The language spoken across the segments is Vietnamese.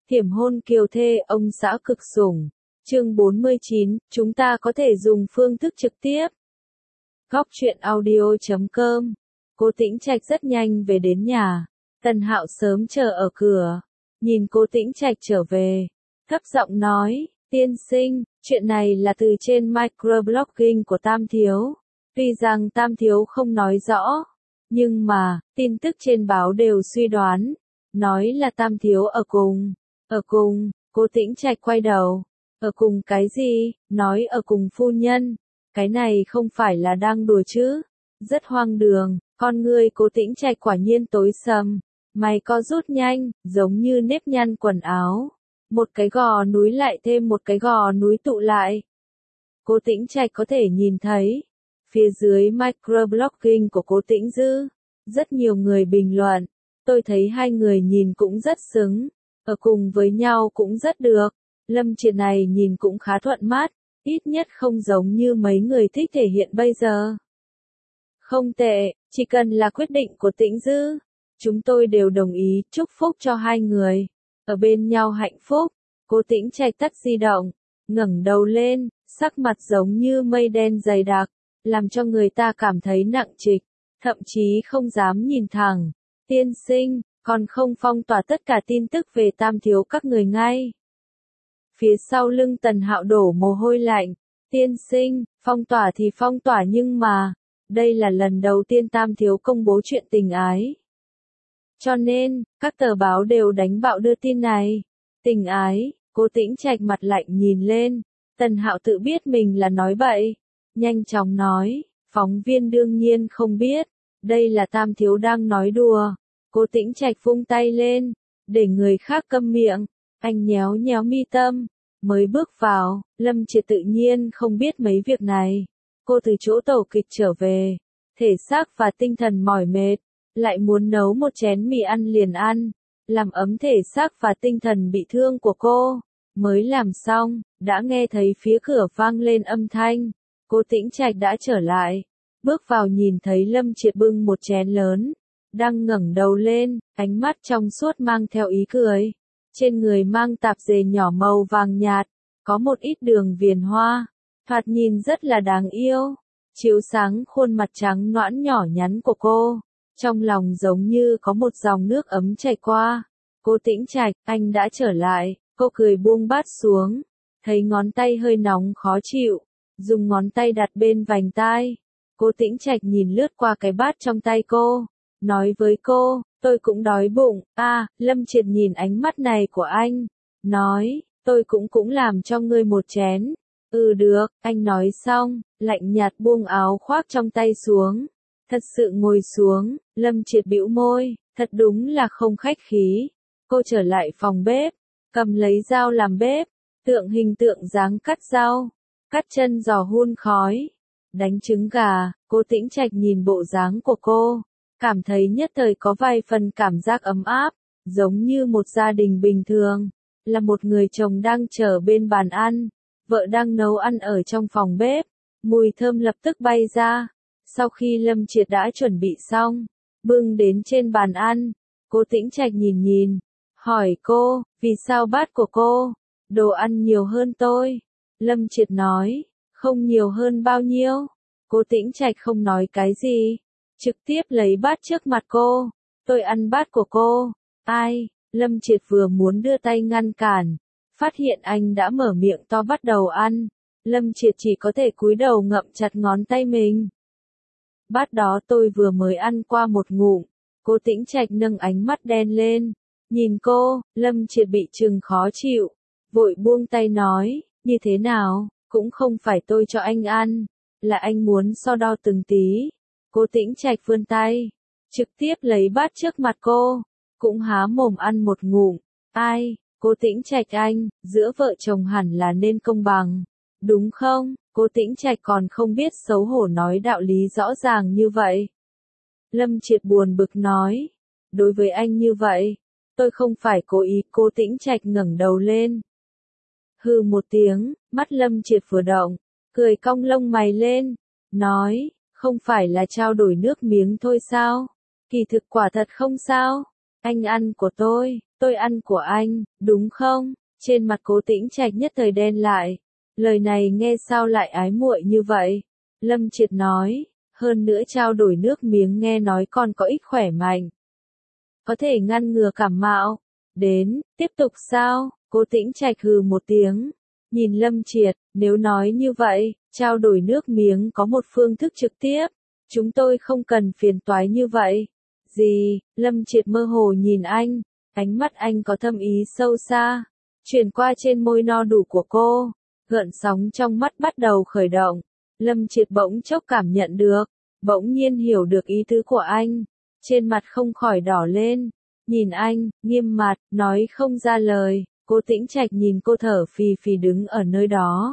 Thiểm hôn kiều thê ông xã cực sủng. Chương 49, chúng ta có thể dùng phương thức trực tiếp. Góc truyện audio.com. Cố Tĩnh Trạch rất nhanh về đến nhà. Tần Hạo sớm chờ ở cửa. Nhìn Cố Tĩnh Trạch trở về, thấp giọng nói, tiên sinh, chuyện này là từ trên microblogging của Tam Thiếu. Tuy rằng Tam Thiếu không nói rõ, nhưng mà, tin tức trên báo đều suy đoán, nói là Tam Thiếu ở cùng. Ở cùng, Cố Tĩnh Trạch quay đầu. Ở cùng cái gì? Nói ở cùng phu nhân. Cái này không phải là đang đùa chứ? Rất hoang đường, con ngươi Cố Tĩnh Trạch quả nhiên tối sầm. Mày co rút nhanh, giống như nếp nhăn quần áo. Một cái gò núi lại thêm một cái gò núi tụ lại. Cố Tĩnh Trạch có thể nhìn thấy. Phía dưới microblogging của Cố Tĩnh Dư, rất nhiều người bình luận. Tôi thấy hai người nhìn cũng rất xứng. Ở cùng với nhau cũng rất được. Lâm Triệt này nhìn cũng khá thuận mắt. Ít nhất không giống như mấy người thích thể hiện bây giờ. Không tệ, chỉ cần là quyết định của Tĩnh Dư. Chúng tôi đều đồng ý, chúc phúc cho hai người. Ở bên nhau hạnh phúc. Cố Tĩnh Trạch tắt di động, ngẩng đầu lên, sắc mặt giống như mây đen dày đặc, làm cho người ta cảm thấy nặng trịch, thậm chí không dám nhìn thẳng. Tiên sinh, còn không phong tỏa tất cả tin tức về Tam Thiếu các người ngay. Phía sau lưng Tần Hạo đổ mồ hôi lạnh. Tiên sinh, phong tỏa thì phong tỏa nhưng mà, đây là lần đầu tiên Tam Thiếu công bố chuyện tình ái. Cho nên, các tờ báo đều đánh bạo đưa tin này. Tình ái, Cố Tĩnh Trạch mặt lạnh nhìn lên. Tần Hạo tự biết mình là nói bậy. Nhanh chóng nói, phóng viên đương nhiên không biết. Đây là Tam Thiếu đang nói đùa. Cố Tĩnh Trạch vung tay lên, để người khác câm miệng. Anh nhéo nhéo mi tâm. Mới bước vào, Lâm Triệt tự nhiên không biết mấy việc này. Cô từ chỗ tổ kịch trở về. Thể xác và tinh thần mỏi mệt. Lại muốn nấu một chén mì ăn liền ăn. Làm ấm thể xác và tinh thần bị thương của cô. Mới làm xong, đã nghe thấy phía cửa vang lên âm thanh. Cố Tĩnh Trạch đã trở lại. Bước vào nhìn thấy Lâm Triệt bưng một chén lớn. Đang ngẩng đầu lên, ánh mắt trong suốt mang theo ý cười. Trên người mang tạp dề nhỏ màu vàng nhạt. Có một ít đường viền hoa. Thoạt nhìn rất là đáng yêu. Chiếu sáng khuôn mặt trắng nõn nhỏ nhắn của cô. Trong lòng giống như có một dòng nước ấm chảy qua. Cố Tĩnh Trạch, anh đã trở lại. Cô cười buông bát xuống. Thấy ngón tay hơi nóng khó chịu. Dùng ngón tay đặt bên vành tai. Cố Tĩnh Trạch nhìn lướt qua cái bát trong tay cô. Nói với cô, tôi cũng đói bụng. Lâm Triệt nhìn ánh mắt này của anh. Nói, tôi cũng làm cho ngươi một chén. Được, anh nói xong, lạnh nhạt buông áo khoác trong tay xuống. Thật sự ngồi xuống, Lâm Triệt bĩu môi, thật đúng là không khách khí. Cô trở lại phòng bếp, cầm lấy dao làm bếp, tượng hình tượng dáng cắt rau, cắt chân giò hun khói, đánh trứng gà. Cố Tĩnh Trạch nhìn bộ dáng của cô, cảm thấy nhất thời có vài phần cảm giác ấm áp, giống như một gia đình bình thường, là một người chồng đang chờ bên bàn ăn, vợ đang nấu ăn ở trong phòng bếp, mùi thơm lập tức bay ra. Sau khi Lâm Triệt đã chuẩn bị xong, bưng đến trên bàn ăn, Cố Tĩnh Trạch nhìn, hỏi cô, vì sao bát của cô, đồ ăn nhiều hơn tôi? Lâm Triệt nói, không nhiều hơn bao nhiêu. Cố Tĩnh Trạch không nói cái gì, trực tiếp lấy bát trước mặt cô, tôi ăn bát của cô. Ai? Lâm Triệt vừa muốn đưa tay ngăn cản, phát hiện anh đã mở miệng to bắt đầu ăn. Lâm Triệt chỉ có thể cúi đầu ngậm chặt ngón tay mình. Bát đó tôi vừa mới ăn qua một ngụm. Cố Tĩnh Trạch nâng ánh mắt đen lên. Nhìn cô, Lâm Triệt bị chừng khó chịu. Vội buông tay nói, như thế nào, cũng không phải tôi cho anh ăn. Là anh muốn so đo từng tí. Cố Tĩnh Trạch vươn tay. Trực tiếp lấy bát trước mặt cô. Cũng há mồm ăn một ngụm. Ai, Cố Tĩnh Trạch anh, giữa vợ chồng hẳn là nên công bằng. Đúng không? Cố Tĩnh Trạch còn không biết xấu hổ nói đạo lý rõ ràng như vậy. Lâm Triệt buồn bực nói. Đối với anh như vậy, tôi không phải cố ý. Cố Tĩnh Trạch ngẩng đầu lên. Hừ một tiếng, mắt Lâm Triệt vừa động, cười cong lông mày lên. Nói, không phải là trao đổi nước miếng thôi sao? Kỳ thực quả thật không sao. Anh ăn của tôi ăn của anh, đúng không? Trên mặt Cố Tĩnh Trạch nhất thời đen lại. Lời này nghe sao lại ái muội như vậy? Lâm Triệt nói, hơn nữa trao đổi nước miếng nghe nói còn có ích khỏe mạnh. Có thể ngăn ngừa cảm mạo. Đến, tiếp tục sao? Cố Tĩnh Trạch hừ một tiếng. Nhìn Lâm Triệt, nếu nói như vậy, trao đổi nước miếng có một phương thức trực tiếp. Chúng tôi không cần phiền toái như vậy. Gì? Lâm Triệt mơ hồ nhìn anh. Ánh mắt anh có thâm ý sâu xa. Chuyển qua trên môi no đủ của cô. Gợn sóng trong mắt bắt đầu khởi động. Lâm Triệt bỗng chốc cảm nhận được. Bỗng nhiên hiểu được ý tứ của anh. Trên mặt không khỏi đỏ lên. Nhìn anh, nghiêm mặt, nói không ra lời. Cố Tĩnh Trạch nhìn cô thở phì phì đứng ở nơi đó.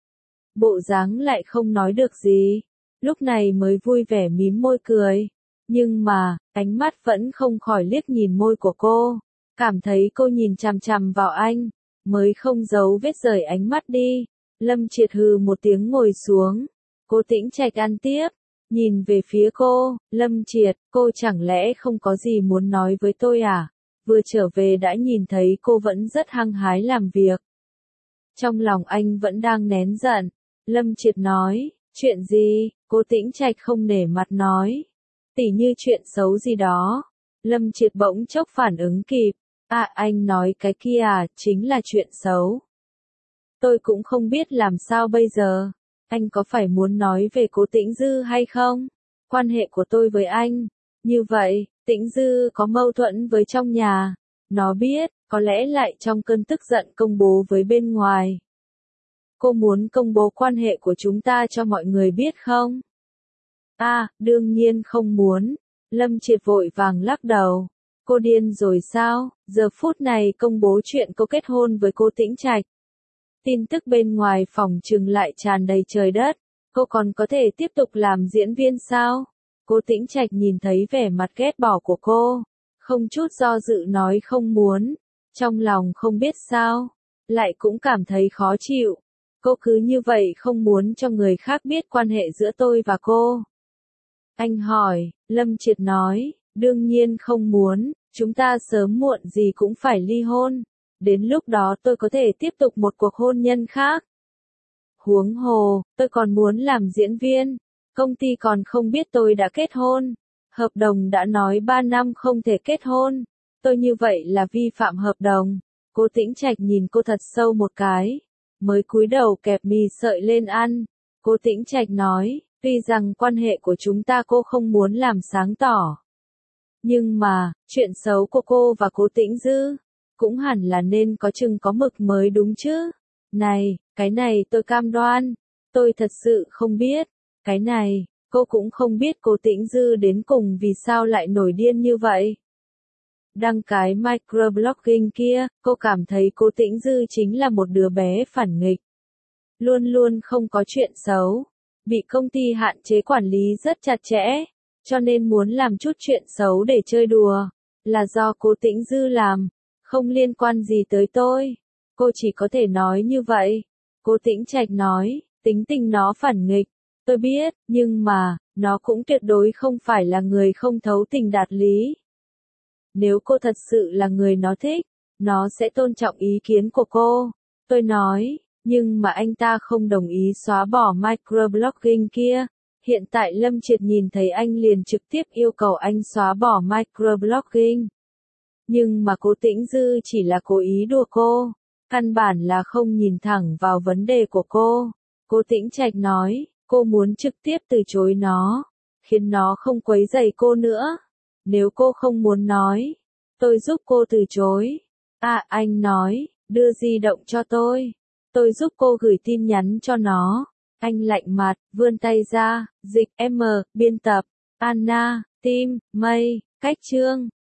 Bộ dáng lại không nói được gì. Lúc này mới vui vẻ mím môi cười. Nhưng mà, ánh mắt vẫn không khỏi liếc nhìn môi của cô. Cảm thấy cô nhìn chằm chằm vào anh. Mới không giấu vết rời ánh mắt đi. Lâm Triệt hừ một tiếng ngồi xuống. Cố Tĩnh Trạch ăn tiếp. Nhìn về phía cô, Lâm Triệt, cô chẳng lẽ không có gì muốn nói với tôi à? Vừa trở về đã nhìn thấy cô vẫn rất hăng hái làm việc. Trong lòng anh vẫn đang nén giận. Lâm Triệt nói, chuyện gì? Cố Tĩnh Trạch không nể mặt nói. Tỉ như chuyện xấu gì đó. Lâm Triệt bỗng chốc phản ứng kịp. À anh nói cái kia à, chính là chuyện xấu. Tôi cũng không biết làm sao bây giờ. Anh có phải muốn nói về Cố Tĩnh Dư hay không? Quan hệ của tôi với anh. Như vậy, Tĩnh Dư có mâu thuẫn với trong nhà. Nó biết, có lẽ lại trong cơn tức giận công bố với bên ngoài. Cô muốn công bố quan hệ của chúng ta cho mọi người biết không? À, đương nhiên không muốn. Lâm Triệt vội vàng lắc đầu. Cô điên rồi sao? Giờ phút này công bố chuyện cô kết hôn với Cố Tĩnh Trạch. Tin tức bên ngoài phòng trừng lại tràn đầy trời đất. Cô còn có thể tiếp tục làm diễn viên sao? Cố Tĩnh Trạch nhìn thấy vẻ mặt ghét bỏ của cô. Không chút do dự nói không muốn. Trong lòng không biết sao. Lại cũng cảm thấy khó chịu. Cô cứ như vậy không muốn cho người khác biết quan hệ giữa tôi và cô. Anh hỏi, Lâm Triệt nói, đương nhiên không muốn. Chúng ta sớm muộn gì cũng phải ly hôn. Đến lúc đó tôi có thể tiếp tục một cuộc hôn nhân khác. Huống hồ, tôi còn muốn làm diễn viên. Công ty còn không biết tôi đã kết hôn. Hợp đồng đã nói 3 năm không thể kết hôn. Tôi như vậy là vi phạm hợp đồng. Cố Tĩnh Trạch nhìn cô thật sâu một cái. Mới cúi đầu kẹp mì sợi lên ăn. Cố Tĩnh Trạch nói, tuy rằng quan hệ của chúng ta cô không muốn làm sáng tỏ. Nhưng mà, chuyện xấu của cô và Cố Tĩnh Dư, cũng hẳn là nên có chừng có mực mới đúng chứ. Này, cái này tôi cam đoan. Tôi thật sự không biết. Cái này, cô cũng không biết Cố Tĩnh Dư đến cùng vì sao lại nổi điên như vậy. Đăng cái microblogging kia, cô cảm thấy Cố Tĩnh Dư chính là một đứa bé phản nghịch. Luôn luôn không có chuyện xấu. Bị công ty hạn chế quản lý rất chặt chẽ. Cho nên muốn làm chút chuyện xấu để chơi đùa. Là do Cố Tĩnh Dư làm. Không liên quan gì tới tôi. Cô chỉ có thể nói như vậy. Cố Tĩnh Trạch nói, tính tình nó phản nghịch. Tôi biết, nhưng mà, nó cũng tuyệt đối không phải là người không thấu tình đạt lý. Nếu cô thật sự là người nó thích, nó sẽ tôn trọng ý kiến của cô. Tôi nói, nhưng mà anh ta không đồng ý xóa bỏ microblogging kia. Hiện tại Lâm Triệt nhìn thấy anh liền trực tiếp yêu cầu anh xóa bỏ microblogging. Nhưng mà Cố Tĩnh Dư chỉ là cố ý đùa cô. Căn bản là không nhìn thẳng vào vấn đề của cô. Cố Tĩnh Trạch nói, cô muốn trực tiếp từ chối nó. Khiến nó không quấy rầy cô nữa. Nếu cô không muốn nói, tôi giúp cô từ chối. À, anh nói, đưa di động cho tôi. Tôi giúp cô gửi tin nhắn cho nó. Anh lạnh mặt, vươn tay ra, dịch M, biên tập, Anna, Tim, Mây, cách chương.